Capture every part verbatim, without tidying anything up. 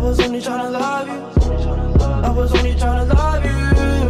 was only tryna love you. I was only tryna love you.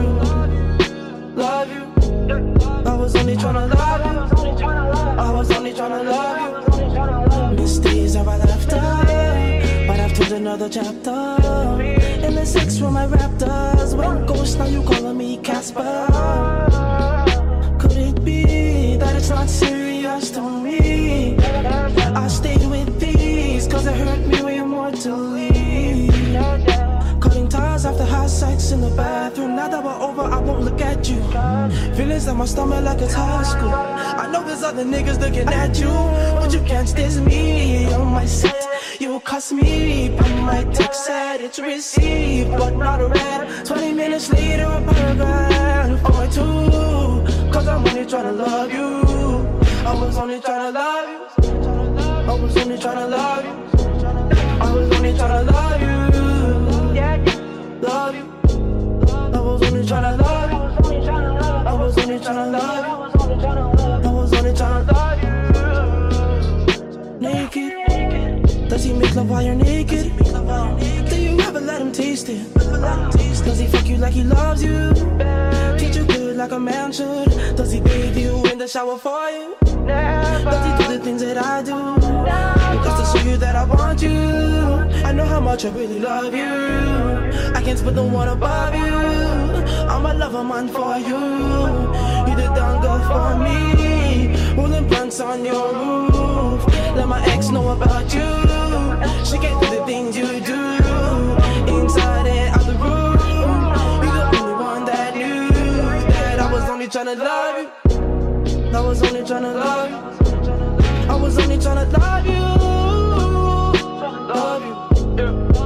Love you. I was only tryna love you. I was only tryna love you. Miss days of our laughter, but I've told another chapter. In the sex room I raptors, when ghost now you calling me Casper. Could it be that it's not serious to me? I stayed with these cause it hurt me way immortally. Cutting ties after high sex in the bathroom. Now that we're over, I won't look at you. Feelings in my stomach like it's high school. I know there's other niggas looking at you, but you can't diss me on my set. You cuss me, but my text said it's received, but not read. Twenty minutes later, a paragraph or two. Cause I'm only tryna love you. I was only tryna love you. I was only tryna love you. I was only tryna love you. Love you. I was only tryna love you. I was only tryna love you. I was only tryna love you. Naked. Does he make love while you're naked? Do you ever let him taste it? Does he fuck you like he loves you? Treat you good like a man should? Does he bathe you in the shower for you? Does he do the things that I do? Just to show you that I want you. I know how much I really love you. I can't put the one above you. I'm a lover man for you. You the down girl for me. Rolling blunts on your roof. Let my ex know about you. She can't do the things you do. Inside and out the room. You the only one that knew that I was only tryna love you. I was only tryna love you. I was only tryna love you. Love you.